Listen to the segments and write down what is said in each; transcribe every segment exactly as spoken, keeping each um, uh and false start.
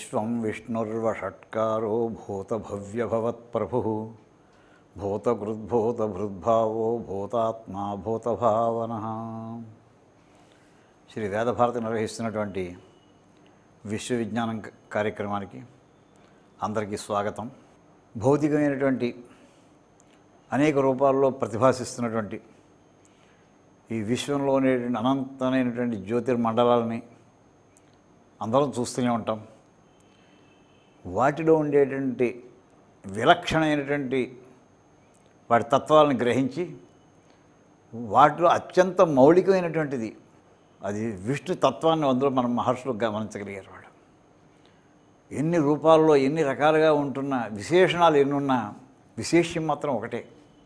విశ్వం విష్ణుర్వషట్కారో భూతభవ్యభవత్ప్రభుః భూతకృద్భూతభృద్భావో భూతాత్మా భూతభావనః. శ్రీ వేదభారతి నిర్వహిస్తున్నటువంటి విశ్వవిజ్ఞానం కార్యక్రమానికి అందరికీ స్వాగతం. భౌతికమైనటువంటి అనేక రూపాల్లో ప్రతిభాసిస్తున్నటువంటి ఈ విశ్వంలో ఉండేటువంటి అనంతమైనటువంటి జ్యోతిర్మండలాలని అందరం చూస్తూనే ఉంటాం. వాటిలో ఉండేటువంటి విలక్షణమైనటువంటి వాటి తత్వాలను గ్రహించి వాటిలో అత్యంత మౌలికమైనటువంటిది అది విష్ణు తత్వాన్ని అందులో మనం మహర్షులు గమనించగలిగారు. వాడు ఎన్ని రూపాల్లో ఎన్ని రకాలుగా ఉంటున్న విశేషణాలు ఎన్నున్నా విశేష్యం మాత్రం ఒకటే.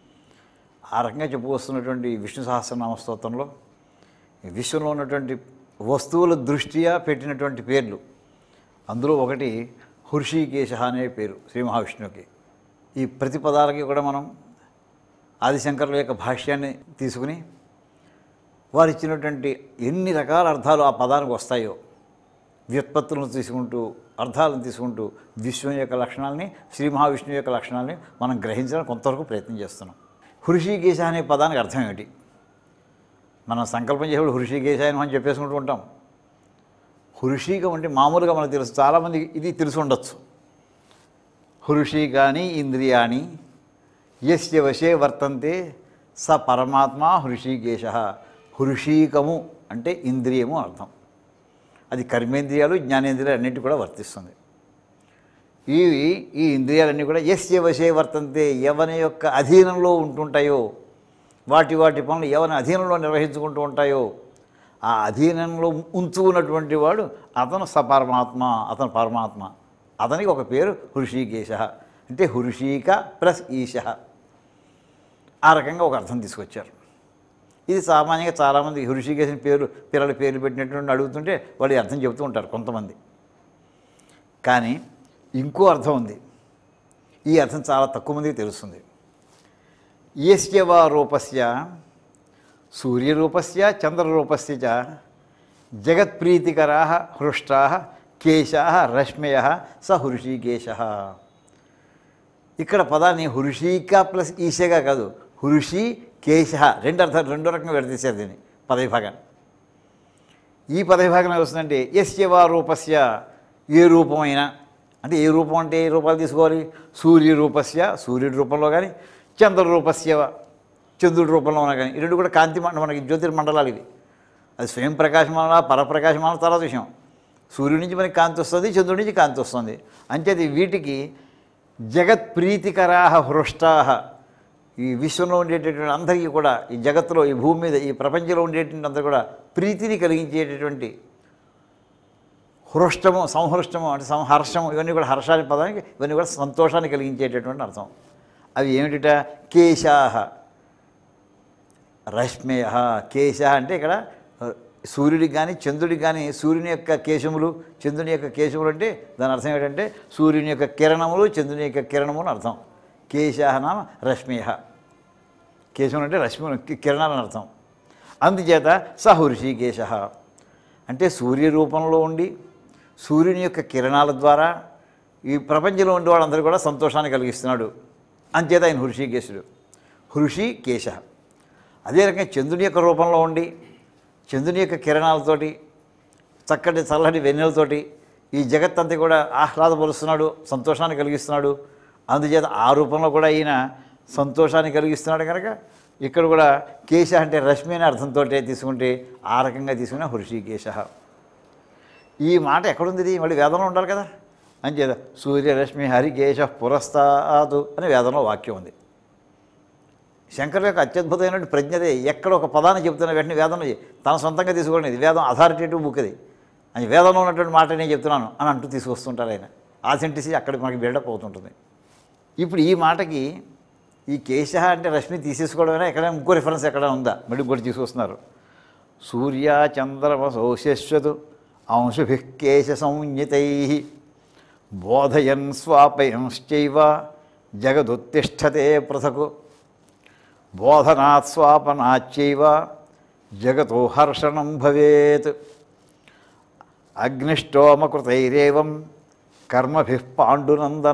ఆ రకంగా చెప్పుకొస్తున్నటువంటి విష్ణు సహస్రనామ స్తోత్రంలో విశ్వంలో ఉన్నటువంటి వస్తువుల దృష్ట్యా పెట్టినటువంటి పేర్లు, అందులో ఒకటి హృషీకేశ అనే పేరు శ్రీ మహావిష్ణువుకి. ఈ ప్రతి పదాలకి కూడా మనం ఆదిశంకరుల యొక్క భాష్యాన్ని తీసుకుని వారు ఇచ్చినటువంటి ఎన్ని రకాల అర్థాలు ఆ పదానికి వస్తాయో వ్యుత్పత్తులను తీసుకుంటూ అర్థాలను తీసుకుంటూ విశ్వం యొక్క లక్షణాలని శ్రీ మహావిష్ణువు యొక్క లక్షణాలని మనం గ్రహించడానికి కొంతవరకు ప్రయత్నం చేస్తున్నాం. హృషీకేశ అనే పదానికి అర్థం ఏమిటి? మనం సంకల్పం చేసేప్పుడు హృషీకేశాయనం అని చెప్పేసుకుంటూ ఉంటాం. హృషీకం అంటే మామూలుగా మనకు తెలుసు, చాలామంది ఇది తెలిసి ఉండొచ్చు. హృషీకాని ఇంద్రియాణి యస్య వశే వర్తంతే స పరమాత్మ హృషీకేశ. హృషీకము అంటే ఇంద్రియము అర్థం. అది కర్మేంద్రియాలు జ్ఞానేంద్రియాలు అన్నింటి కూడా వర్తిస్తుంది. ఇవి ఈ ఇంద్రియాలన్నీ కూడా యస్య వశే వర్తంతే ఎవని యొక్క అధీనంలో ఉంటుంటాయో, వాటి వాటి పనులు ఎవరి అధీనంలో నిర్వహించుకుంటూ ఉంటాయో ఆ అధీనంలో ఉంచుకున్నటువంటి వాడు అతను సపరమాత్మ, అతను పరమాత్మ. అతనికి ఒక పేరు హృషీకేశ అంటే హృషీక ప్లస్ ఈశ. ఆ రకంగా ఒక అర్థం తీసుకొచ్చారు. ఇది సామాన్యంగా చాలామంది హృషీకేశం పేరు పిల్లల పేర్లు పెట్టినటువంటి అడుగుతుంటే వాళ్ళు అర్థం చెబుతూ ఉంటారు కొంతమంది. కానీ ఇంకో అర్థం ఉంది. ఈ అర్థం చాలా తక్కువ మందికి తెలుస్తుంది. యస్య వా రూపస్య సూర్యరూపస్య చంద్రరూపస్య చ జగత్ప్రీతికరాః హృష్టాః కేశాః రశ్మయః స హృషీకేశః. ఇక్కడ పదాన్ని హృషీక ప్లస్ ఈశగా కాదు, హృషి కేశ రెండు అర్థాలు రెండో రకంగా విడదీశారు దీన్ని పదవిభాగాన్ని. ఈ పదవిభాగం వస్తుందంటే యస్య వా రూపస్య ఏ రూపమైనా, అంటే ఏ రూపం అంటే ఏ రూపాలు తీసుకోవాలి? సూర్యరూపస్య సూర్యుడి రూపంలో కానీ, చంద్రరూపస్య చంద్రుడి రూపంలో ఉన్నా కానీ, ఈ రెండు కూడా కాంతి మనకి జ్యోతిర్మండలాలు ఇవి. అది స్వయం ప్రకాశమాన పరప్రకాశమాన తర్వాత విషయం. సూర్యుడి నుంచి మనకి కాంతి వస్తుంది, చంద్రుడి నుంచి కాంతి వస్తుంది. అంచేది వీటికి జగత్ ప్రీతికరాః హృష్టాః. ఈ విశ్వంలో ఉండేటటువంటి అందరికీ కూడా, ఈ జగత్తులో ఈ భూమి మీద ఈ ప్రపంచంలో ఉండేటువంటి అందరూ కూడా ప్రీతిని కలిగించేటటువంటి హృష్టము సంహృష్టము అంటే సంహర్షము, ఇవన్నీ కూడా హర్షాన్ని పదానికి ఇవన్నీ కూడా సంతోషాన్ని కలిగించేటటువంటి అర్థం. అవి ఏమిటిట? కేశాః రశ్మయః. కేశ అంటే ఇక్కడ సూర్యుడికి కానీ చంద్రుడికి కానీ సూర్యుని యొక్క కేశములు చంద్రుని యొక్క కేశములు అంటే దాని అర్థం ఏంటంటే సూర్యుని యొక్క కిరణములు చంద్రుని యొక్క కిరణములు అర్థం. కేశాః నామ రశ్మయః. కేశములు అంటే రశ్మి కిరణాలని అర్థం. అందుచేత స హృషీకేశః అంటే సూర్య రూపంలో ఉండి సూర్యుని యొక్క కిరణాల ద్వారా ఈ ప్రపంచంలో ఉండే వాళ్ళందరూ కూడా సంతోషాన్ని కలిగిస్తున్నాడు. అంచేత ఆయన హృషీకేశుడు, హృషీకేశ. అదే రకంగా చంద్రుని యొక్క రూపంలో ఉండి చంద్రుని యొక్క కిరణాలతోటి చక్కటి చల్లటి వెన్నెలతోటి ఈ జగత్తంతా కూడా ఆహ్లాదపరుస్తున్నాడు, సంతోషాన్ని కలిగిస్తున్నాడు. అందుచేత ఆ రూపంలో కూడా ఈయన సంతోషాన్ని కలిగిస్తున్నాడు కనుక ఇక్కడ కూడా కేశ అంటే రశ్మి అనే అర్థంతో తీసుకుంటే ఆ రకంగా తీసుకున్న హృషీకేశ. ఈ మాట ఎక్కడుంది? మళ్ళీ వేదంలో ఉండాలి కదా. అంచేత సూర్యరశ్మి హరికేశ పురస్తాదు అని వేదంలో వాక్యం ఉంది. శంకర్ యొక్క అత్యద్భుతమైన ప్రజ్ఞదే. ఎక్కడ ఒక పదాన్ని చెప్తున్న వెంటనే వేదంలో తన సొంతంగా తీసుకోండి, ఇది వేదం అథారిటేటివ్ బుక్ అది, అని వేదంలో ఉన్నటువంటి మాట నేను చెప్తున్నాను అని అంటూ తీసుకొస్తుంటారు ఆయన. ఆథెంటిసిటీ అక్కడికి మనకి బిల్డప్ అవుతుంటుంది. ఇప్పుడు ఈ మాటకి ఈ కేశ అంటే రశ్మి తీసేసుకోవడమైనా ఎక్కడ ఇంకో రిఫరెన్స్ ఎక్కడ ఉందా? మళ్ళీ ఇంకోటి తీసుకొస్తున్నారు. సూర్య చంద్రమసౌశశ్వతు అంశుభిః కేశ సంజ్ఞితై బోధయన్ స్వాపయంశ్చైవ జగదుత్తిష్టతే పృథకు బోధనాత్ స్వాపనాచ్చైవ జగతో హర్షణం భవేత్. అగ్నిష్టోమకృతైరేవం కర్మభిః పాండునందన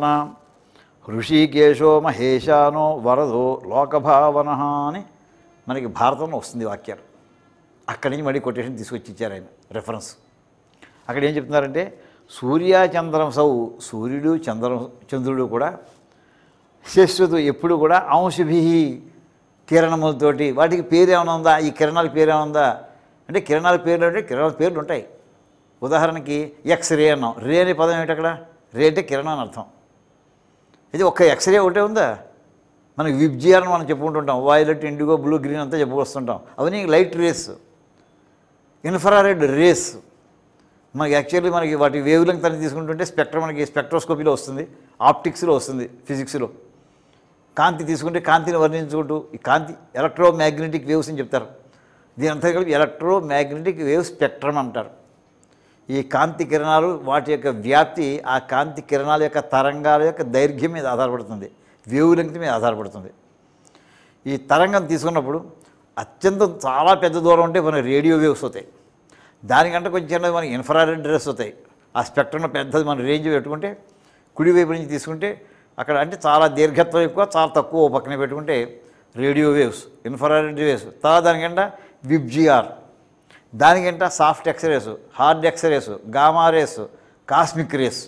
ఋషికేశో మహేశానో వరదో లోకభావన అని మనకి భారతంలో వస్తుంది వాక్యాలు. అక్కడి నుంచి మళ్ళీ కొటేషన్ తీసుకొచ్చి ఇచ్చారు ఆయన రెఫరెన్స్. అక్కడ ఏం చెప్తున్నారంటే సూర్యచంద్రసౌ సూర్యుడు చంద్ర చంద్రుడు కూడా శశ్వతు ఎప్పుడు కూడా అంశుభి కిరణములతోటి వాటికి పేరు ఏమైనా ఉందా, ఈ కిరణాల పేరు ఏమైనా ఉందా అంటే కిరణాల పేర్లు అంటే కిరణాల పేర్లు ఉంటాయి. ఉదాహరణకి ఎక్స్రే అన్నాం. రే అనే పదం ఏమిటి అక్కడ? రే అంటే కిరణం అని అర్థం. ఇది ఒక్క ఎక్స్రే ఒకటే ఉందా? మనకి విబ్జిఆర్ అని మనం చెప్పుకుంటుంటాం. వైలెట్, ఇండిగో, బ్లూ, గ్రీన్ అంతా చెప్పుకొస్తుంటాం. అవన్నీ లైట్ రేస్, ఇన్ఫ్రారెడ్ రేస్. మనకి యాక్చువల్లీ మనకి వాటి వేవ్ లెంగ్త్ అని తీసుకుంటుంటే స్పెక్ట్రమ్ మనకి స్పెక్ట్రోస్కోపీలో వస్తుంది, ఆప్టిక్స్లో వస్తుంది, ఫిజిక్స్లో. కాంతి తీసుకుంటే కాంతిని వర్ణించుకుంటూ ఈ కాంతి ఎలక్ట్రో మ్యాగ్నెటిక్ వేవ్స్ అని చెప్తారు. దీని అంతా కలిపి ఎలక్ట్రో మ్యాగ్నెటిక్ వేవ్ స్పెక్ట్రమ్ అంటారు. ఈ కాంతి కిరణాలు వాటి యొక్క వ్యాప్తి ఆ కాంతి కిరణాల యొక్క తరంగాల యొక్క దైర్ఘ్యం మీద ఆధారపడుతుంది, వేవ్ లెంగ్త్ మీద ఆధారపడుతుంది. ఈ తరంగం తీసుకున్నప్పుడు అత్యంత చాలా పెద్ద దూరం ఉంటే మన రేడియో వేవ్స్ అవుతాయి. దానికంటే కొంచెం చిన్నది మనకి ఇన్ఫ్రారెడ్ రేస్ అవుతాయి. ఆ స్పెక్ట్రంలో పెద్దది మన రేంజ్ పెట్టుకుంటే కుడివైపు నుంచి తీసుకుంటే అక్కడ అంటే చాలా దీర్ఘత్వం ఎక్కువ, చాలా తక్కువ పక్కన పెట్టుకుంటే రేడియో వేవ్స్, ఇన్ఫ్రారెడ్ వేవ్స్. తర్వాత దానికంటే విబ్జిఆర్, దానికంటే soft X rays, hard X rays, gamma rays, cosmic rays.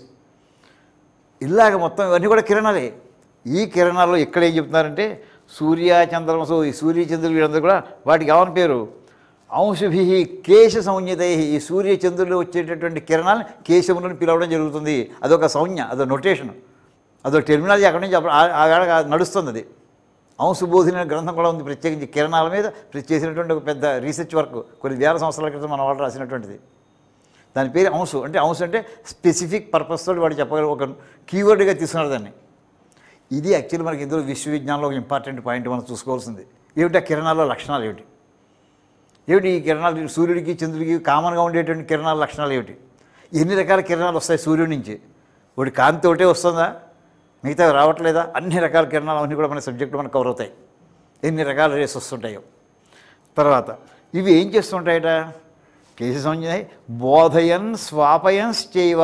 ఇలాగ మొత్తం ఇవన్నీ కూడా కిరణాలే. ఈ కిరణాల్లో ఇక్కడ ఏం చెప్తున్నారంటే సూర్య చంద్రమసు ఈ సూర్య చంద్రులు వీళ్ళందరూ కూడా వాటికి ఏమని పేరు? అంశుభి కేశ సంజ్ఞతై. ఈ సూర్య చంద్రులు వచ్చేటటువంటి కిరణాలను కేశములను పిలవడం జరుగుతుంది. అదొక సంజ్ఞ, అదొక నొటేషన్, అదొక టెర్మినాలజీ అక్కడి నుంచి ఆ నడుస్తుంది. అది అంశుబోధిని అనే గ్రంథం కూడా ఉంది, ప్రత్యేకించి కిరణాల మీద చేసినటువంటి ఒక పెద్ద రీసెర్చ్ వర్క్ కొన్ని వేల సంవత్సరాల క్రితం మన వాళ్ళు రాసినటువంటిది. దాని పేరు అంశు. అంటే అంశు అంటే స్పెసిఫిక్ పర్పస్ తోటి వాడు చెప్పగల ఒక కీవర్డ్గా తీసుకున్నారు దాన్ని. ఇది యాక్చువల్లీ మనకి ఇందులో విశ్వవిజ్ఞానంలో ఒక ఇంపార్టెంట్ పాయింట్ మనం చూసుకోవాల్సింది. ఏమిటి ఆ కిరణాల లక్షణాలు ఏమిటి? ఏమిటి ఈ కిరణాలు? సూర్యుడికి చంద్రుడికి కామన్గా ఉండేటువంటి కిరణాల లక్షణాలు ఏమిటి? ఎన్ని రకాల కిరణాలు వస్తాయి సూర్యుడి నుంచి? ఒకటి కాంతి ఒకటే వస్తుందా, మిగతా రావట్లేదా? అన్ని రకాల కిరణాలు అవన్నీ కూడా మన సబ్జెక్టు మనకు కవర్ అవుతాయి. ఎన్ని రకాల రేస్ వస్తుంటాయో. తర్వాత ఇవి ఏం చేస్తుంటాయట? కేశ సంజ్ఞ బోధయన్ స్వాపయన్స్ చేయవ.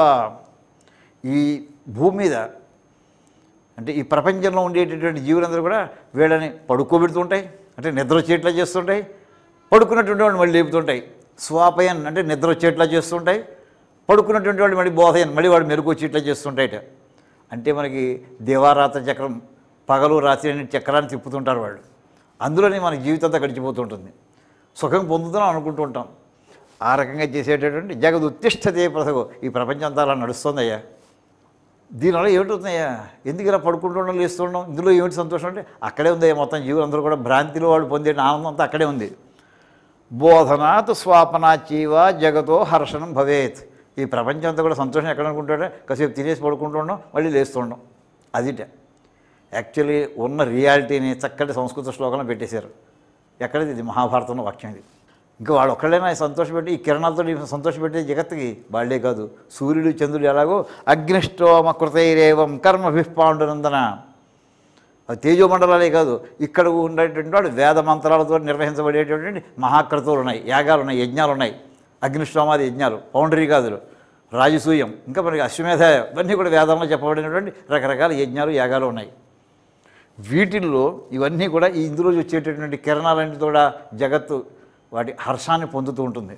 ఈ భూమి మీద అంటే ఈ ప్రపంచంలో ఉండేటటువంటి జీవులందరూ కూడా వీళ్ళని పడుకోబెడుతుంటాయి, అంటే నిద్ర వచ్చేట్లా చేస్తుంటాయి. పడుకున్నటువంటి వాళ్ళు మళ్ళీ లేపుతుంటాయి. స్వాపయన్ అంటే నిద్ర వచ్చేట్లా చేస్తుంటాయి. పడుకున్నటువంటి వాళ్ళు మళ్ళీ బోధయన్ మళ్ళీ వాడు మెరుగు వచ్చేట్లా చేస్తుంటాయట. అంటే మనకి దేవారాత్ర చక్రం, పగలు రాత్రి అనే చక్రాన్ని తిప్పుతుంటారు వాళ్ళు. అందులోనే మన జీవితం అంతా గడిచిపోతుంటుంది. సుఖం పొందుతున్నాం అనుకుంటూ ఉంటాం. ఆ రకంగా చేసేటటువంటి జగద్ ఉత్తిష్టతే ప్రసగో. ఈ ప్రపంచం అంతా అలా నడుస్తుందయ్యా. దీనివల్ల ఏమిటవుతున్నాయా? ఎందుకు ఇలా పడుకుంటుండడం, లేస్తుండడం? ఇందులో ఏమిటి సంతోషం అంటే అక్కడే ఉంది. మొత్తం జీవులందరూ కూడా భ్రాంతిలో వాళ్ళు పొందే ఆనందం అంతా అక్కడే ఉంది. బోధనాత్ స్వాపనాచీవ జగతో హర్షణం భవేత్. ఈ ప్రపంచం అంతా కూడా సంతోషం ఎక్కడ అనుకుంటాడే? కాసేపు తినేసి పడుకుంటుండడం, మళ్ళీ లేస్తుండడం. అదిట యాక్చువల్లీ ఉన్న రియాలిటీని చక్కటి సంస్కృత శ్లోకంలో పెట్టేశారు. ఎక్కడిది? ఇది మహాభారతంలో వాక్యం. ఇది ఇంకా వాళ్ళు ఒక్కడైనా సంతోషపెట్టి ఈ కిరణాలతో సంతోషపెట్టే జగత్తుకి వాళ్ళే కాదు. సూర్యుడు చంద్రుడు ఎలాగో అగ్నిష్టోమ కృతైరేవం కర్మభిః పాండునందన. అది తేజోమండలాలే కాదు, ఇక్కడ ఉండేటువంటి వాడు వేద మంత్రాలతో నిర్వహించబడేటటువంటి మహాక్రతువులు ఉన్నాయి, యాగాలు ఉన్నాయి, యజ్ఞాలు ఉన్నాయి. అగ్నిష్టోమాది యజ్ఞాలు, పౌండరీకాదులు, రాజసూయం, ఇంకా మనకి అశ్వమేధ, ఇవన్నీ కూడా వేదంలో చెప్పబడినటువంటి రకరకాల యజ్ఞాలు, యాగాలు ఉన్నాయి. వీటిల్లో ఇవన్నీ కూడా ఈ ఇందులో వచ్చేటటువంటి కిరణాలన్నీ కూడా జగత్తు వాటి హర్షాన్ని పొందుతూ ఉంటుంది.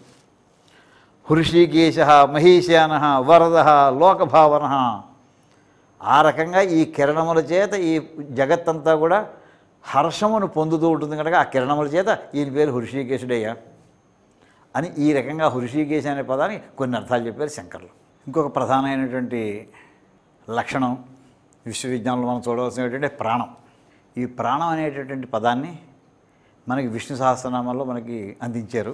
హృషికేశ మహీశాన వరద లోకభావన. ఆ రకంగా ఈ కిరణముల చేత ఈ జగత్తంతా కూడా హర్షమును పొందుతూ ఉంటుంది కనుక ఆ కిరణముల చేత ఈయన పేరు హృషికేశుడయ్యా అని ఈ రకంగా హృషికేశ అనే పదాన్ని కొన్ని అర్థాలు చెప్పారు శంకర్లు. ఇంకొక ప్రధానమైనటువంటి లక్షణం విశ్వవిజ్ఞానంలో మనం చూడవలసినటువంటి ప్రాణం. ఈ ప్రాణం అనేటటువంటి పదాన్ని మనకి విష్ణు సహస్రనామాల్లో మనకి అందించారు.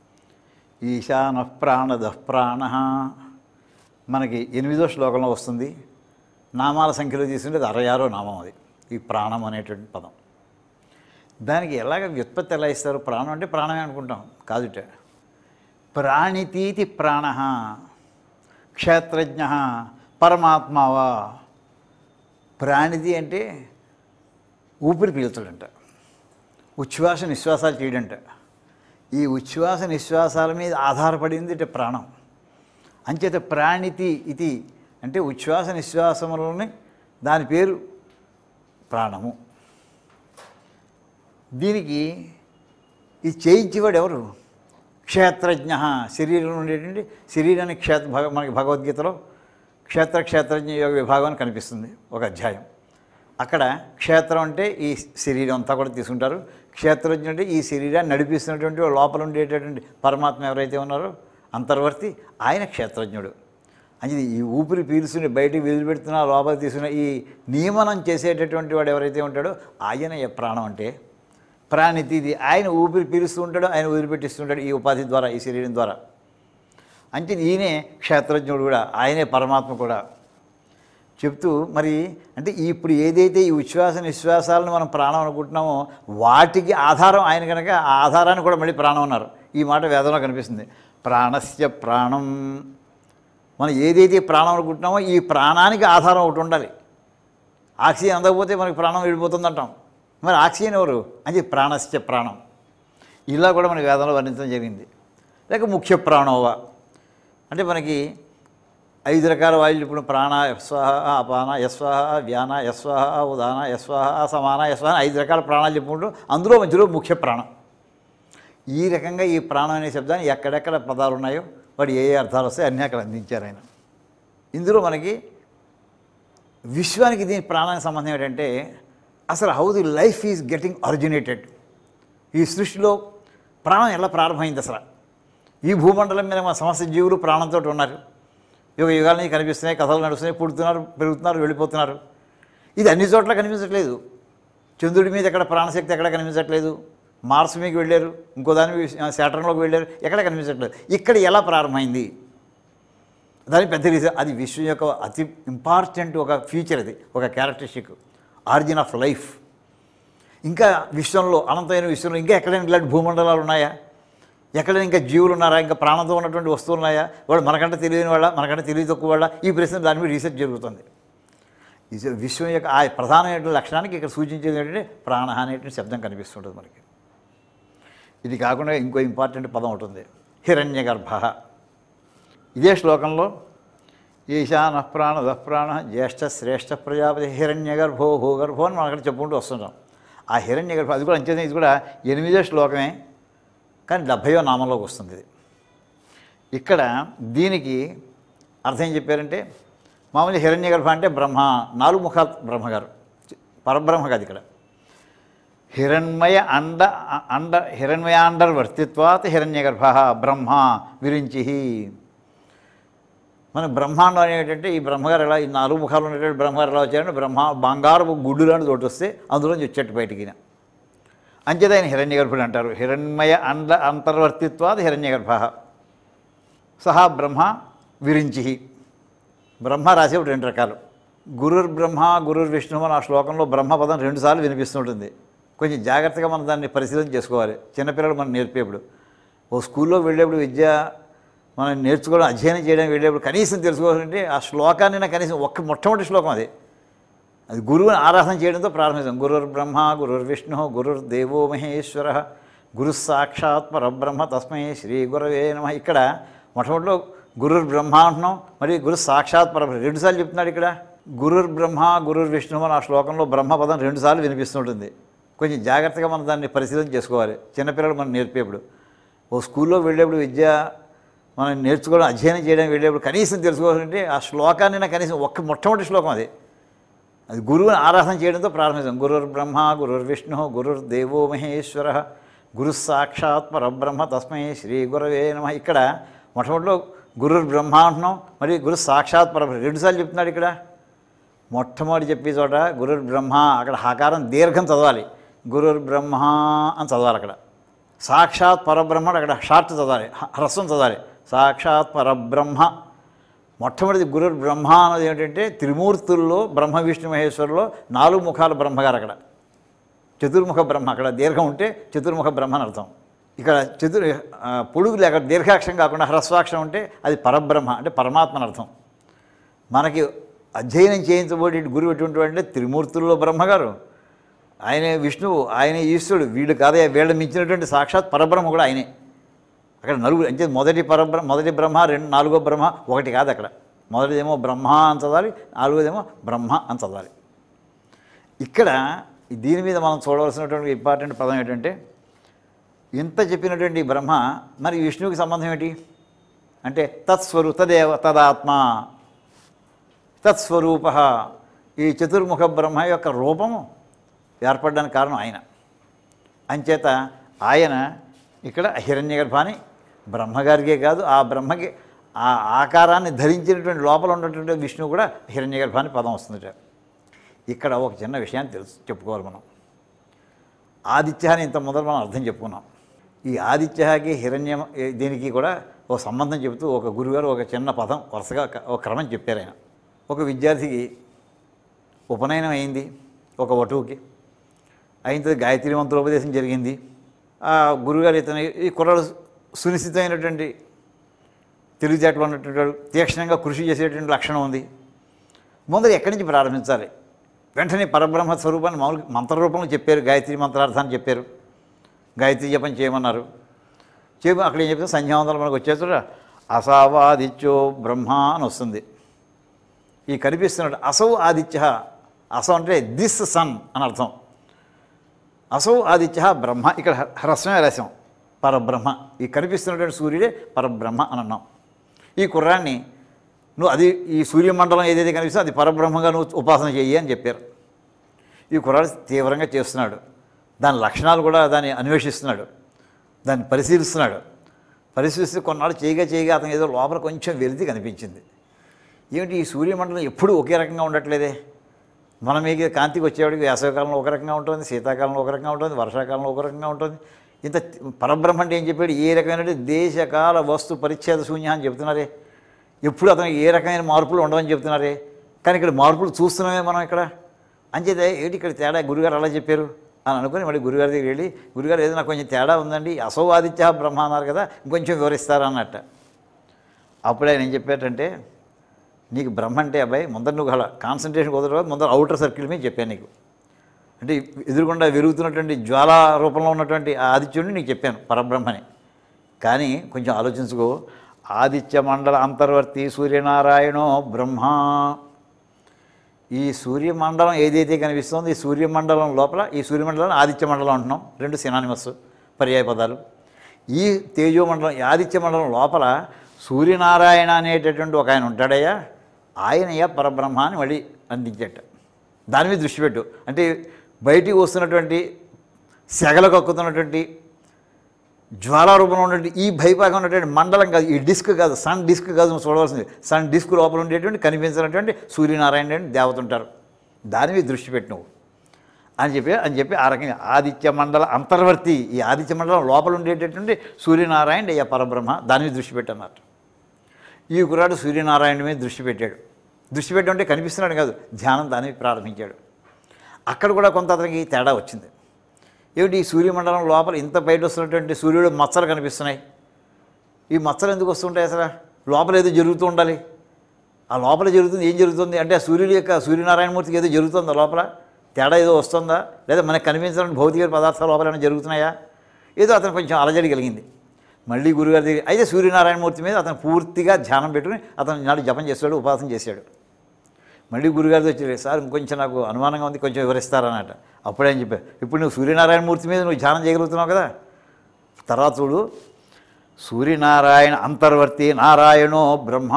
ఈశాన ప్రాణద ప్రాణ మనకి ఎనిమిదో శ్లోకంలో వస్తుంది. నామాల సంఖ్యలో తీసుకుంటే అది అరవై ఆరో నామం. అది ఈ ప్రాణం అనేటువంటి పదం. దానికి ఎలాగ వ్యుత్పత్తి ఎలా ఇస్తారు? ప్రాణం అంటే ప్రాణమే అనుకుంటాం, కాదుట. ప్రాణితీతి ప్రాణ క్షేత్రజ్ఞ పరమాత్మావా. ప్రాణితి అంటే ఊపిరి పీల్చడంట, ఉచ్ఛ్వాస నిశ్వాసాలు చేయడంట. ఈ ఉచ్ఛ్వాస నిశ్వాసాల మీద ఆధారపడింది అంటే ప్రాణం. అంచేత ప్రాణితి ఇది అంటే ఉచ్ఛ్వాస నిశ్వాసములని దాని పేరు ప్రాణము. దీనికి ఇది చేయించేవాడు ఎవరు? క్షేత్రజ్ఞ. శరీరంలో ఉండేటువంటి శరీరాన్ని క్షేత్ర భగ మనకి భగవద్గీతలో క్షేత్ర క్షేత్రజ్ఞ యోగ విభాగం అని కనిపిస్తుంది ఒక అధ్యాయం. అక్కడ క్షేత్రం అంటే ఈ శరీరం అంతా కూడా తీసుకుంటారు. క్షేత్రజ్ఞ అంటే ఈ శరీరాన్ని నడిపిస్తున్నటువంటి లోపల ఉండేటటువంటి పరమాత్మ ఎవరైతే ఉన్నారో అంతర్వర్తి, ఆయన క్షేత్రజ్ఞుడు. అంటే ఈ ఊపిరి పీల్చుని బయటికి వదిలిపెడుతున్నా లోపల తీసుకున్న ఈ నియమనం చేసేటటువంటి వాడు ఎవరైతే ఉంటాడో ఆయన ప్రాణం అంటే ప్రాణితీది. ఆయన ఊపిరి పీలుస్తూ ఉంటాడు, ఆయన వదిలిపెట్టిస్తుంటాడు ఈ ఉపాధి ద్వారా, ఈ శరీరం ద్వారా. అంటే ఈయనే క్షేత్రజ్ఞుడు కూడా, ఆయనే పరమాత్మ కూడా చెప్తూ మరి అంటే ఇప్పుడు ఏదైతే ఈ ఉచ్ఛ్వాస నిశ్వాసాలను మనం ప్రాణం అనుకుంటున్నామో వాటికి ఆధారం ఆయన కనుక ఆ ఆధారాన్ని కూడా మళ్ళీ ప్రాణం అన్నారు. ఈ మాట వేదంలో కనిపిస్తుంది. ప్రాణస్య ప్రాణం. మనం ఏదైతే ప్రాణం అనుకుంటున్నామో ఈ ప్రాణానికి ఆధారం ఒకటి ఉండాలి. ఆక్సిజన్ అందకపోతే మనకి ప్రాణం వెళ్ళిపోతుంది అంటాం. మరి ఆక్సిజన్ ఎవరు అని ప్రాణస్య ప్రాణం. ఇలా కూడా మనకి వేదంలో వర్ణించడం జరిగింది. లేక ముఖ్య ప్రాణోవా అంటే మనకి ఐదు రకాల వాయువులు ఇప్పుడు ప్రాణ, యస్వాహ, అపాన, యస్వాహ, వ్యాన, యస్వాహ, ఉదాన, యస్వాహ, సమాన, యస్వాహ ఐదు రకాల ప్రాణాలు చెప్పుకుంటూ అందులో మధ్యలో ముఖ్య ప్రాణం. ఈ రకంగా ఈ ప్రాణం అనే శబ్దాన్ని ఎక్కడెక్కడ పదాలు ఉన్నాయో వాడు ఏ ఏ అర్థాలు వస్తాయి అన్నీ అక్కడ అందించారు ఆయన. ఇందులో మనకి విశ్వానికి దీని ప్రాణానికి సంబంధం ఏంటంటే అసలు how the life is getting originated. ఈ సృష్టిలో ప్రాణం ఎలా ప్రారంభమైంది? అసలు ఈ భూమండలం మీద మన సమస్త జీవులు ప్రాణంతో ఉన్నారు. యుగ యుగాల నుంచి కనిపిస్తున్నాయి, కథలు నడుస్తున్నాయి, పుడుతున్నారు, పెరుగుతున్నారు, వెళ్ళిపోతున్నారు. ఇది అన్ని చోట్ల కనిపించట్లేదు. చంద్రుడి మీద ఎక్కడ ప్రాణశక్తి ఎక్కడ కనిపించట్లేదు. మార్స్ మీకు వెళ్ళారు, ఇంకో దాని శాటర్న్లోకి వెళ్ళారు, ఎక్కడ కనిపించట్లేదు. ఇక్కడ ఎలా ప్రారంభమైంది దాని పెద్ద రీజన్. అది విశ్వం యొక్క అతి ఇంపార్టెంట్ ఒక ఫీచర్, అది ఒక క్యారెక్టరిస్టిక్, ఆరిజిన్ ఆఫ్ లైఫ్. ఇంకా విశ్వంలో అనంతమైన విశ్వంలో ఇంకా ఎక్కడైనా ఇలాంటి భూమండలాలు ఉన్నాయా? ఎక్కడైనా ఇంకా జీవులు ఉన్నారా? ఇంకా ప్రాణంతో ఉన్నటువంటి వస్తువులు ఉన్నాయా? వాడు మనకంటే తెలియని వాళ్ళ, మనకంటే తెలివి తక్కువ వాళ్ళ? ఈ ప్రశ్న దాని మీద రీసెర్చ్ జరుగుతుంది. విశ్వం యొక్క ఆ ప్రధానమైన లక్షణానికి ఇక్కడ సూచించేది ఏంటంటే ప్రాణ అనేటువంటి శబ్దం కనిపిస్తుంటుంది మనకి. ఇది కాకుండా ఇంకో ఇంపార్టెంట్ పదం ఉంటుంది, హిరణ్యగర్భ. ఇదే శ్లోకంలో ఈశాన ప్రాణ దఃప్రాణ జ్యేష్ఠ శ్రేష్ఠ ప్రజాపతి హిరణ్యగర్భో భూగర్భో అని మనం అక్కడ చెప్పుకుంటూ వస్తుంటాం. ఆ హిరణ్యగర్భ అది కూడా అంచేది, ఇది కూడా ఎనిమిదో శ్లోకమే కానీ డెబ్భైవ నామంలోకి వస్తుంది. ఇది ఇక్కడ దీనికి అర్థం ఏం చెప్పారంటే మామూలు హిరణ్యగర్భ అంటే బ్రహ్మ, నాలుగు ముఖాలు బ్రహ్మగారు, పరబ్రహ్మ కాదు ఇక్కడ. హిరణ్మయ అండ అండ హిరణ్మయాండర్వర్తిత్వాత్ హిరణ్యగర్భ బ్రహ్మ విరించి. మన బ్రహ్మాండం అనేటంటే ఈ బ్రహ్మగారు ఎలా, ఈ నాలుగు ముఖాలు ఉండేటువంటి బ్రహ్మగారు ఎలా వచ్చారంటే బ్రహ్మ బంగారు గుడ్డు లాంటి తోటి వస్తే అందులోంచి వచ్చేట్టు బయటికి. అంచేత ఆయన హిరణ్యగర్భుడు అంటారు. హిరణ్మయ అండ అంతర్వర్తిత్వాది హిరణ్యగర్భ సహా బ్రహ్మ విరించి. బ్రహ్మ రాసేవి రెండు రకాలు, గురుర్ బ్రహ్మ గురుర్ విష్ణు అని ఆ శ్లోకంలో బ్రహ్మ పదం రెండుసార్లు వినిపిస్తుంటుంది. కొంచెం జాగ్రత్తగా మనం దాన్ని పరిశీలన చేసుకోవాలి. చిన్నపిల్లలు మనం నేర్పేప్పుడు, ఓ స్కూల్లో వెళ్ళేప్పుడు విద్య మనం నేర్చుకోవడం, అధ్యయనం చేయడానికి వెళ్ళేప్పుడు కనీసం తెలుసుకోవాలంటే ఆ శ్లోకాన్ని కనీసం ఒక్క మొట్టమొదటి శ్లోకం అది. అది గురువుని ఆరాధన చేయడంతో ప్రారంభిస్తాం. గురుర్ బ్రహ్మ గురుర్ విష్ణు గురుర్ దేవో మహేశ్వర గురు సాక్షాత్ పరబ్రహ్మ తస్మై శ్రీ గురవే నమః. ఇక్కడ మొట్టమొదటిలో గురుర్ బ్రహ్మ అంటున్నాం, మరి గురు సాక్షాత్ పరబ్రహ్మ రెండుసార్లు చెప్తున్నాడు. ఇక్కడ గురుర్ బ్రహ్మ గురుర్ విష్ణు అని ఆ శ్లోకంలో బ్రహ్మ పదం రెండుసార్లు వినిపిస్తుంటుంది. కొంచెం జాగ్రత్తగా మనం దాన్ని పరిశీలన చేసుకోవాలి. చిన్నపిల్లలు మనం నేర్పేప్పుడు, ఓ స్కూల్లో వెళ్ళేప్పుడు విద్య మనం నేర్చుకోవడం, అధ్యయనం చేయడానికి వెళ్ళేప్పుడు కనీసం తెలుసుకోవాలంటే ఆ శ్లోకాన్ని కనీసం ఒక్క మొట్టమొదటి శ్లోకం అది. అది గురువుని ఆరాధన చేయడంతో ప్రారంభిస్తాం. గురుర్ బ్రహ్మ గురుర్ విష్ణు గురుర్ దేవో మహేశ్వర గురు సాక్షాత్ పరబ్రహ్మ తస్మై శ్రీ గురవే నమః. ఇక్కడ మొట్టమొదటిలో గురుర్ బ్రహ్మ అంటున్నాం, మరి గురు సాక్షాత్ పరబ్రహ్మ రెండుసార్లు చెప్తున్నాడు. ఇక్కడ మొట్టమొదటి చెప్పే చోట గురుర్ బ్రహ్మ, అక్కడ హకారం దీర్ఘం చదవాలి, గురుర్ బ్రహ్మ అని చదవాలి. అక్కడ సాక్షాత్ పరబ్రహ్మ అక్కడ షార్ట్ చదవాలి, హ్రస్వం చదవాలి. సాక్షాత్ పరబ్రహ్మ మొట్టమొదటి గురుర్ బ్రహ్మ అన్నది ఏంటంటే త్రిమూర్తుల్లో బ్రహ్మ విష్ణు మహేశ్వరులో నాలుగు ముఖాల బ్రహ్మగారు. అక్కడ చతుర్ముఖ బ్రహ్మ, అక్కడ దీర్ఘం ఉంటే చతుర్ముఖ బ్రహ్మ అని అర్థం. ఇక్కడ చతుర్ పొడుగు లేక దీర్ఘాక్షరం కాకుండా హ్రస్వాక్షరం ఉంటే అది పరబ్రహ్మ అంటే పరమాత్మ అని అర్థం. మనకి అధ్యయనం చేయించబోయే గురువు ఎటువంటి అంటే త్రిమూర్తుల్లో బ్రహ్మగారు, ఆయనే విష్ణువు, ఆయనే ఈశ్వరుడు. వీళ్ళు కాదే, వీళ్ళని మించినటువంటి సాక్షాత్ పరబ్రహ్మ కూడా ఆయనే. అక్కడ నలుగురు అంటే మొదటి పరబ్రహ్మ, మొదటి బ్రహ్మ, రెండు నాలుగో బ్రహ్మ ఒకటి కాదు. అక్కడ మొదటిదేమో బ్రహ్మ అని చదవాలి, నాలుగోదేమో బ్రహ్మ అని చదవాలి. ఇక్కడ దీని మీద మనం చూడవలసినటువంటి ఇంపార్టెంట్ పదం ఏంటంటే, ఇంత చెప్పినటువంటి బ్రహ్మ మరి విష్ణువుకి సంబంధం ఏంటి అంటే, తత్స్వరూ తదేవ తదాత్మ తత్స్వరూప. ఈ చతుర్ముఖ బ్రహ్మ యొక్క రూపము ఏర్పడడానికి కారణం ఆయన. అంచేత ఆయన ఇక్కడ హిరణ్యగర్భాన్ని బ్రహ్మగారికే కాదు, ఆ బ్రహ్మకి ఆ ఆకారాన్ని ధరించినటువంటి లోపల ఉన్నటువంటి విష్ణువు కూడా హిరణ్యగర్భాన్ని పదం వస్తుంది. ఇక్కడ ఒక చిన్న విషయాన్ని తెలుసు చెప్పుకోవాలి మనం. ఆదిత్య అని ఇంత మొదలు మనం అర్థం చెప్పుకున్నాం. ఈ ఆదిత్యకి హిరణ్య దీనికి కూడా ఒక సంబంధం చెబుతూ ఒక గురుగారు ఒక చిన్న పదం వరుసగా ఒక క్రమం చెప్పారు. ఆయన ఒక విద్యార్థికి ఉపనయనం అయింది, ఒక వటువుకి అయిన తర్వాత గాయత్రి మంత్రోపదేశం జరిగింది. ఆ గురుగారు ఇతను ఈ కుర్రాడు సునిశ్చితమైనటువంటి తెలివితేటలు ఉన్నటువంటి తీక్షణంగా కృషి చేసేటువంటి లక్షణం ఉంది. ముందర ఎక్కడి నుంచి ప్రారంభించాలి? వెంటనే పరబ్రహ్మ స్వరూపాన్ని మామూలు మంత్రరూపంలో చెప్పారు, గాయత్రి మంత్రార్థాన్ని చెప్పారు, గాయత్రి జపం చేయమన్నారు. చేయ అక్కడ ఏం చెప్తే సంధ్యావందనం మనకు వచ్చేసరి అసవాదిత్యో బ్రహ్మ అని వస్తుంది. ఈ కనిపిస్తున్నాడు అసౌ ఆదిత్య. అసౌ అంటే దిస్ సన్ అని అర్థం. అసౌ ఆదిత్య బ్రహ్మ, ఇక్కడ హ్రస్వమే రసం పరబ్రహ్మ. ఈ కనిపిస్తున్నటువంటి సూర్యుడే పరబ్రహ్మ అని అన్నాం. ఈ కుర్రాన్ని నువ్వు అది ఈ సూర్యమండలం ఏదైతే కనిపిస్తుందో అది పరబ్రహ్మగా నువ్వు ఉపాసన చెయ్యి అని చెప్పారు. ఈ కుర్రాడు తీవ్రంగా చేస్తున్నాడు. దాని లక్షణాలు కూడా దాన్ని అన్వేషిస్తున్నాడు, దాన్ని పరిశీలిస్తున్నాడు. పరిశీలిస్తే కొన్నాళ్ళు చేయగా చేయగా అతను ఏదో లోపల కొంచెం వెలితి కనిపించింది. ఏమిటి ఈ సూర్యమండలం ఎప్పుడూ ఒకే రకంగా ఉండట్లేదే? మన మీకు కాంతికి వచ్చేవాడికి వేసవికాలంలో ఒక రకంగా ఉంటుంది, శీతాకాలంలో ఒక రకంగా ఉంటుంది, వర్షాకాలంలో ఒక రకంగా ఉంటుంది. ఇంత పరబ్రహ్మ అంటే ఏం చెప్పాడు? ఏ రకమైన దేశకాల వస్తు పరిచ్ఛేద శూన్య అని చెప్తున్నారే. ఎప్పుడు అతనికి ఏ రకమైన మార్పులు ఉండవని చెప్తున్నారే. కానీ ఇక్కడ మార్పులు చూస్తున్నామే మనం ఇక్కడ. అంచేతే ఏంటి ఇక్కడ తేడా? గురుగారు అలా చెప్పారు అని అనుకుని మళ్ళీ గురుగారి దగ్గరికి వెళ్ళి, గురుగారు ఏదో నాకు కొంచెం తేడా ఉందండి, అసౌ ఆదిత్య బ్రహ్మ అన్నారు కదా, ఇంకొంచెం వివరిస్తారా అన్నట్ట. అప్పుడు ఆయన ఏం చెప్పారంటే, నీకు బ్రహ్మ అంటే అబ్బాయి ముందర నువ్వు అలా కాన్సన్ట్రేషన్ కుదరదు, ముందర అవుటర్ సర్కిల్ మీద చెప్పాను నీకు. అంటే ఎదురుకుండా విరుగుతున్నటువంటి జ్వాలా రూపంలో ఉన్నటువంటి ఆ ఆదిత్యుడిని నీకు చెప్పాను పరబ్రహ్మని. కానీ కొంచెం ఆలోచించుకో, ఆదిత్య మండల అంతర్వర్తి సూర్యనారాయణో బ్రహ్మ. ఈ సూర్యమండలం ఏదైతే కనిపిస్తుందో ఈ సూర్యమండలం లోపల, ఈ సూర్యమండలం ఆదిత్య మండలం అంటున్నాం, రెండు సినానిమస్ పర్యాయ పదాలు. ఈ తేజోమండలం ఈ ఆదిత్య మండలం లోపల సూర్యనారాయణ అనేటటువంటి ఒక ఆయన ఉంటాడయ్యా, ఆయనయ్యా పరబ్రహ్మ అని మళ్ళీ అందించట. దాని మీద దృష్టి పెట్టు. అంటే బయటికి వస్తున్నటువంటి సెగలు కక్కుతున్నటువంటి జ్వాలారూపంలో ఉన్నటువంటి ఈ భైపాకం ఉన్నటువంటి మండలం కాదు, ఈ డిస్క్ కాదు, సన్ డిస్క్ కాదు నువ్వు చూడవలసింది. సన్ డిస్క్ లోపల ఉండేటువంటి కనిపించినటువంటి సూర్యనారాయణ దేవత ఉంటారు, దాని మీద దృష్టి పెట్టు నువ్వు అని చెప్పి అని చెప్పి ఆ రకంగా ఆదిత్య మండల అంతర్వర్తి, ఈ ఆదిత్య మండలం లోపల ఉండేటటువంటి సూర్యనారాయణ అయ్యా పరబ్రహ్మ, దాని మీద దృష్టి పెట్టన్నట్టు. ఈ కుర్రాడు సూర్యనారాయణ మీద దృష్టి పెట్టాడు. దృష్టి పెట్టడం కనిపిస్తున్నాడు కాదు, ధ్యానం దాని మీద ప్రారంభించాడు. అక్కడ కూడా కొంత అతనికి తేడా వచ్చింది. ఏమిటి ఈ సూర్యమండలం లోపల ఇంత బయట వస్తున్నటువంటి సూర్యుడు మచ్చలు కనిపిస్తున్నాయి. ఈ మచ్చలు ఎందుకు వస్తుంటాయి? అసలు లోపల ఏదో జరుగుతూ ఉండాలి. ఆ లోపల జరుగుతుంది, ఏం జరుగుతుంది అంటే ఆ సూర్యుడి యొక్క సూర్యనారాయణమూర్తికి ఏదో జరుగుతుందా లోపల? తేడా ఏదో వస్తుందా? లేదా మనకు కనిపించిన భౌతిక పదార్థాల లోపల ఏమైనా జరుగుతున్నాయా? ఏదో అతను కొంచెం అలజడి కలిగింది. మళ్ళీ గురుగారి దగ్గర అయితే సూర్యనారాయణమూర్తి మీద అతను పూర్తిగా ధ్యానం పెట్టుకుని అతను నాడు జపం చేశాడు, ఉపాసన చేశాడు. మళ్ళీ గురుగారితో వచ్చి, సార్ ఇంకొంచెం నాకు అనుమానంగా ఉంది, కొంచెం వివరిస్తారన్నట. అప్పుడే అని చెప్పారు, ఇప్పుడు నువ్వు సూర్యనారాయణమూర్తి మీద నువ్వు ధ్యానం చేయగలుగుతున్నావు కదా. తర్వాత చూడు, సూర్యనారాయణ అంతర్వర్తి నారాయణో బ్రహ్మ.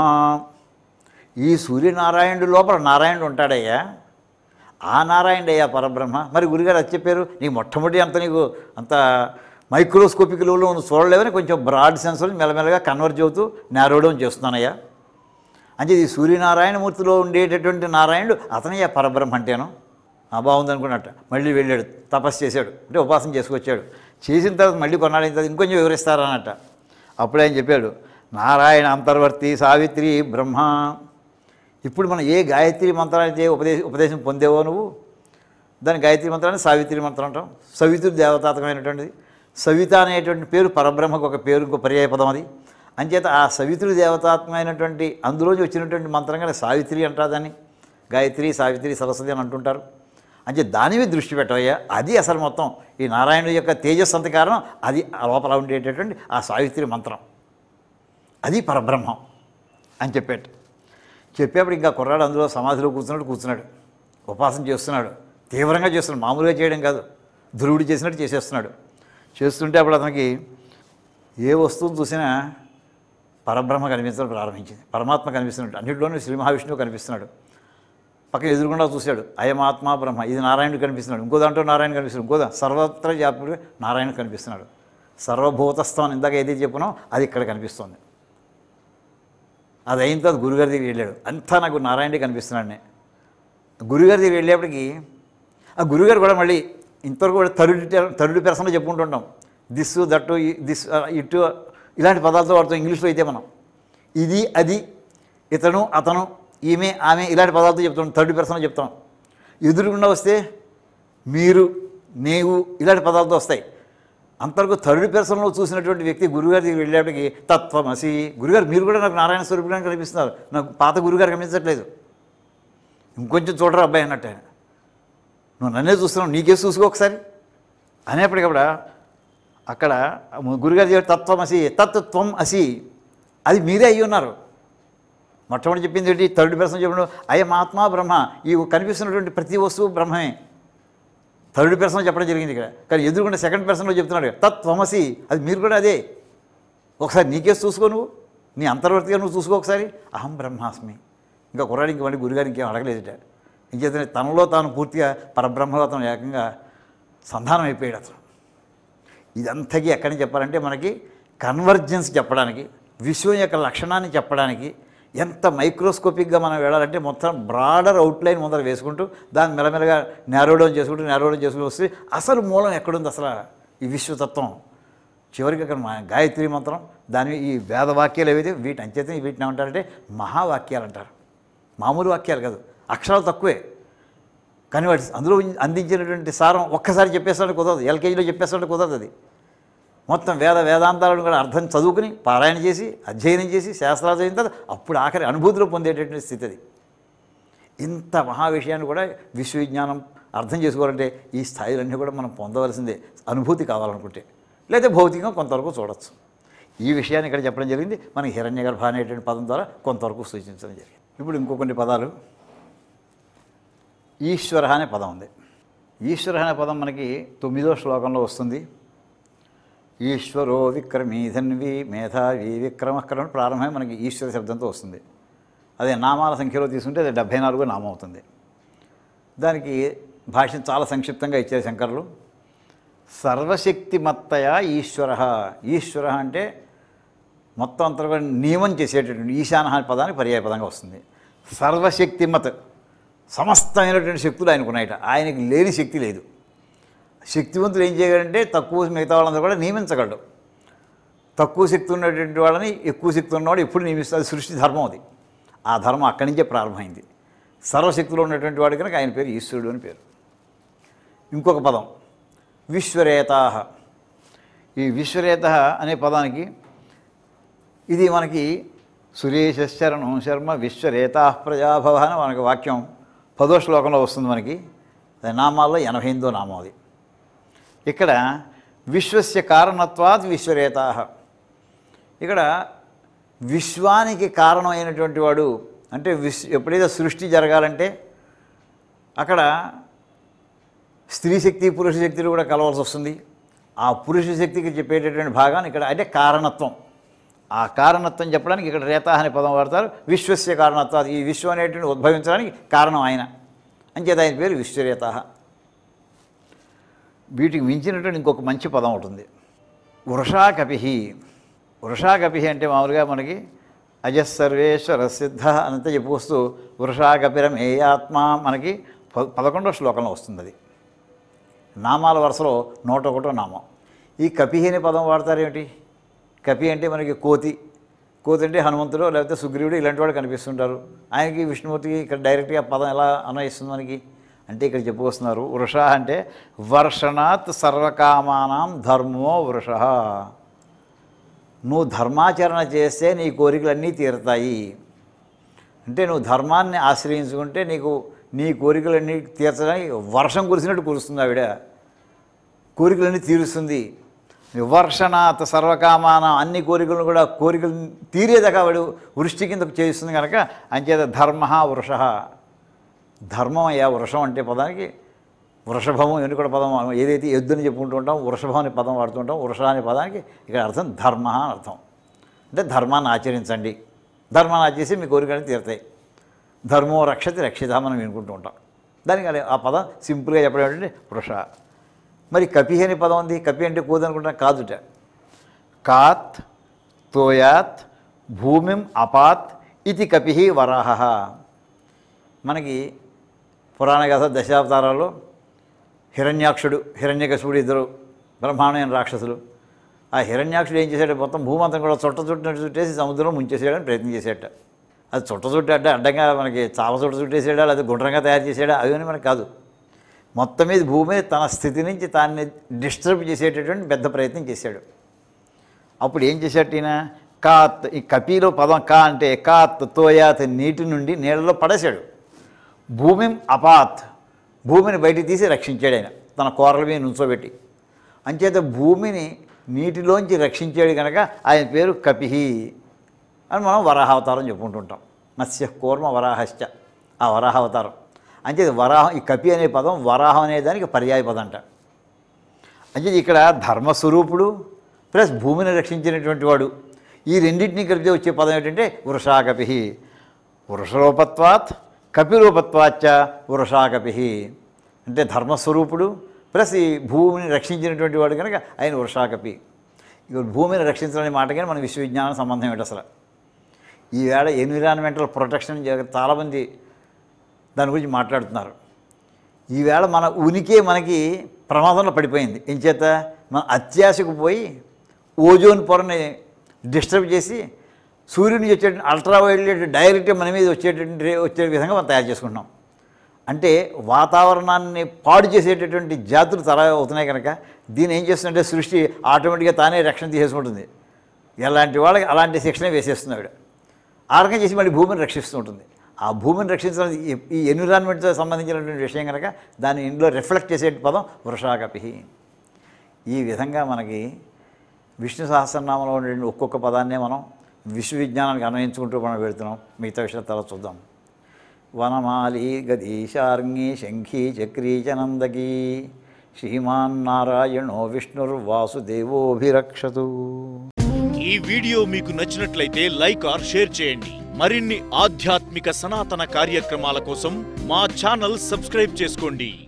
ఈ సూర్యనారాయణుడు లోపల నారాయణుడు ఉంటాడయ్యా, ఆ నారాయణుడు అయ్యా పరబ్రహ్మ. మరి గురుగారు అది చెప్పారు, నీకు మొట్టమొదటి అంత నీకు అంత మైక్రోస్కోపిక్ లెవెల్లో నువ్వు చూడలేవని కొంచెం బ్రాడ్ సెన్స్లో మెల్లమెల్లగా కన్వర్జ్ అవుతూ నేరోవడం చేస్తున్నానయ్యా. అంటే ఈ సూర్యనారాయణమూర్తిలో ఉండేటటువంటి నారాయణుడు అతనయ్యా పరబ్రహ్మ అంటేను. ఆ బాగుంది అనుకున్నట్ట. మళ్ళీ వెళ్ళాడు, తపస్సు చేశాడు, అంటే ఉపాసన చేసుకొచ్చాడు. చేసిన తర్వాత మళ్ళీ కొన్నాడు తర్వాత ఇంకొంచెం వివరిస్తారన్నట్ట. అప్పుడే ఆయన చెప్పాడు, నారాయణ అంతర్వర్తి సావిత్రి బ్రహ్మ. ఇప్పుడు మనం ఏ గాయత్రి మంత్రానికి ఏ ఉపదేశ ఉపదేశం పొందేవో నువ్వు, దాని గాయత్రి మంత్రాన్ని సావిత్రి మంత్రం అంటాం. సవితుడు దేవతాత్మకమైనటువంటిది. సవిత అనేటువంటి పేరు పరబ్రహ్మకు ఒక పేరు, ఇంకో పర్యాయ పదం అది. అంచేత ఆ సవిత్రుడి దేవతాత్మైనటువంటి అందులోంచి వచ్చినటువంటి మంత్రంగా సావిత్రి అంటారు దాన్ని. గాయత్రి, సావిత్రి, సరస్వతి అని అంటుంటారు. అంటే దాని మీద దృష్టి పెట్టవయ్యా, అది అసలు మొత్తం ఈ నారాయణుడి యొక్క తేజస్సు అంత కారణం అది. ఆ లోపల ఉండేటటువంటి ఆ సావిత్రి మంత్రం, అది పరబ్రహ్మం అని చెప్పేట. చెప్పేప్పుడు ఇంకా కుర్రాడు అందులో సమాధిలో కూర్చున్నాడు కూర్చున్నాడు ఉపాసన చేస్తున్నాడు, తీవ్రంగా చేస్తున్నాడు, మామూలుగా చేయడం కాదు, ధ్రువుడు చేసినట్టు చేసేస్తున్నాడు. చేస్తుంటే అప్పుడు అతనికి ఏ వస్తువును చూసినా పరబ్రహ్మ కనిపించడం ప్రారంభించింది, పరమాత్మ కనిపిస్తున్నాడు, అన్నింటిలోనూ శ్రీ మహావిష్ణువు కనిపిస్తున్నాడు. పక్కన ఎదురుకుండా చూశాడు, అయమాత్మ బ్రహ్మ, ఇది నారాయణుడు కనిపిస్తున్నాడు, ఇంకో దాంట్లో నారాయణ కనిపిస్తున్నాడు, ఇంకో సర్వత్ర వ్యాపుడు నారాయణ కనిపిస్తున్నాడు. సర్వభూతస్థం ఇందాక ఏదైతే చెప్పినో అది ఇక్కడ కనిపిస్తుంది. అది అయిన తర్వాత గురుగారి దగ్గరికి వెళ్ళాడు, అంతా నాకు నారాయణుడే కనిపిస్తున్నాడు. నేను గురుగారి దగ్గరికి వెళ్ళేప్పటికి ఆ గురుగారు కూడా మళ్ళీ ఇంతవరకు కూడా థర్డ్ థర్డ్ పర్సన్లో చెప్పుకుంటుంటాం, దిస్ దట్టు దిస్ ఇటు ఇలాంటి పదాలతో వాడుతాం. ఇంగ్లీష్లో అయితే మనం ఇది అది ఇతను అతను ఈమె ఆమె ఇలాంటి పదాలతో చెప్తాం, థర్డ్ పర్సన్లో చెప్తాం. ఎదురుకుండా వస్తే మీరు నీవు ఇలాంటి పదాలతో వస్తాయి. అంతవరకు థర్డ్ పర్సన్లో చూసినటువంటి వ్యక్తి గురుగారి దగ్గరికి వెళ్ళేప్పటికి తత్వమసి, గురుగారు మీరు కూడా నాకు నారాయణ స్వరూపుగా కనిపిస్తున్నారు, నాకు పాత గురుగారు కనిపించట్లేదు, ఇంకొంచెం చూడరా అబ్బాయి అన్నట్టు. ఆయన నువ్వు నన్నే చూస్తున్నావు, నీకే చూసుకో ఒకసారి అనేప్పటికప్పుడు అక్కడ గురుగారి దగ్గర తత్వమసి తత్వం అసి, అది మీరే అయ్యి ఉన్నారు. మొట్టమొదటి చెప్పింది ఏంటి, థర్డ్ పర్సన్ చెప్పడం అయం ఆత్మ బ్రహ్మ, ఈ కనిపిస్తున్నటువంటి ప్రతి వస్తువు బ్రహ్మమే. థర్డ్ పర్సన్ చెప్పడం జరిగింది ఇక్కడ, కానీ ఎదురుకుండా సెకండ్ పర్సన్లో చెప్తున్నాడు తత్వమసి, అది మీరు కూడా అదే. ఒకసారి నీకేసి చూసుకో, నువ్వు నీ అంతర్వర్తిగా నువ్వు చూసుకో ఒకసారి. అహం బ్రహ్మాస్మి. ఇంకా కుర్రాడికి మళ్ళీ గురుగారు ఇంకేం అడగలేదుట. ఇంకేతనే తనలో తాను పూర్తిగా పరబ్రహ్మలో అతను ఏకంగా సంధానం అయిపోయాడు అతను. ఇదంతకీ ఎక్కడిని చెప్పాలంటే మనకి కన్వర్జెన్స్ చెప్పడానికి, విశ్వం యొక్క లక్షణాన్ని చెప్పడానికి, ఎంత మైక్రోస్కోపిక్గా మనం వెళ్ళాలంటే మొత్తం బ్రాడర్ అవుట్లైన్ ముందర వేసుకుంటూ దాన్ని మెల్లమెల్లగా నేరోడౌన్ చేసుకుంటూ నేరోడౌన్ చేసుకుంటూ వస్తే అసలు మూలం ఎక్కడుంది అసలు ఈ విశ్వతత్వం. చివరికి అక్కడ మా గాయత్రి మంత్రం, దాని ఈ వేదవాక్యాలు ఏవైతే వీటి అంచేత వీటిని ఏమంటారంటే మహావాక్యాలు అంటారు. మామూలు వాక్యాలు కాదు, అక్షరాలు తక్కువే, కానీ వాటి అందులో అందించినటువంటి సారం ఒక్కసారి చెప్పేస్తానికి కుదరదు, ఎల్కేజీలో చెప్పేస్తానికి కుదరదు. అది మొత్తం వేద వేదాంతాలను కూడా అర్థం చదువుకుని పారాయణ చేసి అధ్యయనం చేసి శాస్త్రాలు చదివిన తర్వాత అప్పుడు ఆఖరి అనుభూతిలో పొందేటటువంటి స్థితి అది. ఇంత మహా విషయాన్ని కూడా విశ్వవిజ్ఞానం అర్థం చేసుకోవాలంటే ఈ స్థాయిలన్నీ కూడా మనం పొందవలసిందే, అనుభూతి కావాలనుకుంటే, లేదా భౌతికంగా కొంతవరకు చూడవచ్చు. ఈ విషయాన్ని ఇక్కడ చెప్పడం జరిగింది. మనకి హిరణ్యగర్భ అనేటువంటి పదం ద్వారా కొంతవరకు సూచించడం జరిగింది. ఇప్పుడు ఇంకో కొన్ని పదాలు, ఈశ్వర అనే పదం ఉంది. ఈశ్వర అనే పదం మనకి తొమ్మిదో శ్లోకంలో వస్తుంది. ఈశ్వరో విక్రమీధన్వి మేధావి విక్రమకరం ప్రారంభమై మనకి ఈశ్వర శబ్దంతో వస్తుంది. అదే నామాల సంఖ్యలో తీసుకుంటే అది డెబ్భై నాలుగో నామం అవుతుంది. దానికి భాష్యం చాలా సంక్షిప్తంగా ఇచ్చారు శంకరులు. సర్వశక్తిమత్తయ ఈశ్వర. ఈశ్వర అంటే మొత్తం అంతా నియమం చేసేటటువంటి ఈశాన అనే పదానికి పర్యాయపదంగా వస్తుంది. సర్వశక్తిమత్, సమస్తమైనటువంటి శక్తులు ఆయనకు ఉన్నాయట, ఆయనకి లేని శక్తి లేదు. శక్తివంతులు ఏం చేయగలంటే తక్కువ మిగతా వాళ్ళందరూ కూడా నియమించగలడు. తక్కువ శక్తి ఉన్నటువంటి వాళ్ళని ఎక్కువ శక్తి ఉన్నవాడు ఎప్పుడు నియమిస్తుంది, సృష్టి ధర్మం అది. ఆ ధర్మం అక్కడి నుంచే ప్రారంభమైంది. సర్వశక్తిలో ఉన్నటువంటి వాడి కనుక ఆయన పేరు ఈశ్వరుడు అని పేరు. ఇంకొక పదం విశ్వరేతాహ. ఈ విశ్వరేత అనే పదానికి ఇది మనకి సురేశరణం శర్మ విశ్వరేతా ప్రజాభవ అని మనకి వాక్యం పదో శ్లోకంలో వస్తుంది. మనకి నామాల్లో ఎనభై ఎనిమిదో నామం అది. ఇక్కడ విశ్వస్య కారణత్వాత్ విశ్వరేతా. ఇక్కడ విశ్వానికి కారణమైనటువంటి వాడు అంటే విశ్ ఎప్పుడైతే సృష్టి జరగాలంటే అక్కడ స్త్రీ శక్తి పురుష శక్తులు కూడా కలవాల్సి వస్తుంది. ఆ పురుష శక్తికి చెప్పేటటువంటి భాగాన్ని ఇక్కడ అంటే కారణత్వం, ఆ కారణత్వం చెప్పడానికి ఇక్కడ రేత అనే పదం వాడతారు. విశ్వస్య కారణత్వాత్, ఈ విశ్వం అనేటువంటి ఉద్భవించడానికి కారణం ఆయన, అంచేత ఆయన పేరు విశ్వరేత. వీటికి మించినటువంటి ఇంకొక మంచి పదం ఉంటుంది వృషాకపి. వృషాకపి అంటే మామూలుగా మనకి అజస్సర్వేశ్వర సిద్ధ అనంతా చెప్పుకొస్తూ వృషాకపిరం ఏ ఆత్మ మనకి ప పదకొండవ శ్లోకంలో వస్తుంది. అది నామాల వరుసలో నూట ఒకటో నామం. ఈ కపి అనే పదం వాడతారేమిటి? కపి అంటే మనకి కోతి, కోతి అంటే హనుమంతుడు లేకపోతే సుగ్రీవుడు ఇలాంటి వాడు కనిపిస్తుంటారు. ఆయనకి విష్ణుమూర్తికి ఇక్కడ డైరెక్ట్గా పదం ఎలా అన్వయిస్తుంది మనకి అంటే ఇక్కడ చెప్పుకొస్తున్నారు వృష అంటే వర్షణాత్ సర్వకామానాం ధర్మో వృష. నువ్వు ధర్మాచరణ చేస్తే నీ కోరికలన్నీ తీరుతాయి. అంటే నువ్వు ధర్మాన్ని ఆశ్రయించుకుంటే నీకు నీ కోరికలన్నీ తీర్చడానికి వర్షం కురిసినట్టు కురుస్తుంది. ఆవిడ కోరికలన్నీ తీరుస్తుంది. వివర్షణాత్ సర్వకామాన అన్ని కోరికలను కూడా కోరికలు తీరేదాకా వాడు వృష్టి కిందకు చేస్తుంది కనుక అంచేత ధర్మ వృష ధర్మం అయ్యా వృషం అంటే పదానికి వృషభము ఎన్నుకొడ పదం ఏదైతే ఎద్దుని చెప్పుకుంటూ ఉంటాం వృషభం అనే పదం వాడుతుంటాం వృష అనే పదానికి ఇక్కడ అర్థం ధర్మ అని అర్థం అంటే ధర్మాన్ని ఆచరించండి ధర్మాన్ని ఆచరిస్తే మీ కోరికలు తీరుతాయి ధర్మో రక్షతి రక్షిత మనం వినుకుంటూ ఉంటాం దానికి ఆ పదం సింపుల్గా చెప్పడం ఏంటంటే వృష మరి కపి అనే పదం ఉంది కపి అంటే కోదనుకుంటా కాదుట కాత్ తోయాత్ భూమిం అపాత్ ఇది కపి వరాహ మనకి పురాణ కథ దశావతారాల్లో హిరణ్యాక్షుడు హిరణ్యకశిపుడు ఇద్దరు బ్రహ్మాండమైన రాక్షసులు ఆ హిరణ్యాక్షుడు ఏం చేశాడు మొత్తం భూమంతం కూడా చుట్ట చుట్టినట్టు చుట్టేసి సముద్రంలో ముంచేసేయడానికి ప్రయత్నం చేసేట అది చుట్ట చుట్టు అంటే అడ్డంగా మనకి చావ చుట్ట చుట్టేసాడా లేదా గుండ్రంగా తయారు చేసాడా అవన్నీ మనకు కాదు మొత్తం మీద భూమి తన స్థితి నుంచి తాన్ని డిస్టర్బ్ చేసేటటువంటి పెద్ద ప్రయత్నం చేశాడు అప్పుడు ఏం చేశాడు ఈయన కాత్ ఈ కపిలో పదం కా అంటే కాత్ తోయాత్ నీటి నుండి నీళ్ళలో పడేశాడు భూమిం అపాత్ భూమిని బయటికి తీసి రక్షించాడు ఆయన తన కోరల మీద నుంచోబెట్టి అంచేత భూమిని నీటిలోంచి రక్షించాడు కనుక ఆయన పేరు కపిహి అని మనం వరాహావతారం చెప్పుకుంటుంటాం మత్స్య కూర్మ వరాహశ్చ ఆ వరాహావతారం అంచేది వరాహం ఈ కపి అనే పదం వరాహం అనే దానికి పర్యాయ పదం అంట అంటే ఇక్కడ ధర్మస్వరూపుడు ప్లస్ భూమిని రక్షించినటువంటి వాడు ఈ రెండింటినీ కలిపితే వచ్చే పదం ఏంటంటే వృషాకపి వృషరూపత్వాత్ కపిరూపత్వాచ్చ వృషాకపి అంటే ధర్మస్వరూపుడు ప్లస్ ఈ భూమిని రక్షించినటువంటి వాడు కనుక ఆయన వృషాకపి ఇక భూమిని రక్షించడం మాట కానీ మన విశ్వవిజ్ఞానం సంబంధం ఏంటి అసలు ఈవేళ ఎన్విరాన్మెంటల్ ప్రొటెక్షన్ చాలామంది దాని గురించి మాట్లాడుతున్నారు ఈవేళ మన ఉనికి మనకి ప్రమాదంలో పడిపోయింది ఎంచేత మన అత్యాశకు పోయి ఓజోన్ పొరని డిస్టర్బ్ చేసి సూర్యుని వచ్చే అల్ట్రావైలెట్ డైరెక్ట్గా మన మీద వచ్చేటువంటి వచ్చే విధంగా మనం తయారు చేసుకుంటున్నాం అంటే వాతావరణాన్ని పాడు చేసేటటువంటి జాతులు తర అవుతున్నాయి కనుక దీన్ని ఏం చేస్తుందంటే సృష్టి ఆటోమేటిక్గా తానే రక్షణ తీసేసుకుంటుంది ఎలాంటి వాళ్ళకి అలాంటి శిక్షణ వేసేస్తున్నాడు ఆ రకంగా చేసి మళ్ళీ భూమిని రక్షిస్తూ ఉంటుంది ఆ భూమిని రక్షించడం ఈ ఎన్విరాన్మెంట్తో సంబంధించినటువంటి విషయం కనుక దాన్ని ఇందులో రిఫ్లెక్ట్ చేసే పదం వృషాకపి ఈ విధంగా మనకి విష్ణు సహస్రనామంలో ఉండే ఒక్కొక్క పదాన్నే మనం విశ్వవిజ్ఞానానికి అన్వయించుకుంటూ మనం వెళుతున్నాం మిగతా విషయాల తర్వాత చూద్దాం వనమాలి గదీశార్ంగి శంఖీ చక్రీ చనందకీ శ్రీమాన్ నారాయణో విష్ణుర్వాసుదేవోభిరక్షతు. ఈ వీడియో మీకు నచ్చినట్లయితే లైక్ ఆర్ షేర్ చేయండి. మరిన్ని ఆధ్యాత్మిక సనాతన కార్యక్రమాల కోసం మా ఛానల్ సబ్స్క్రైబ్ చేసుకోండి.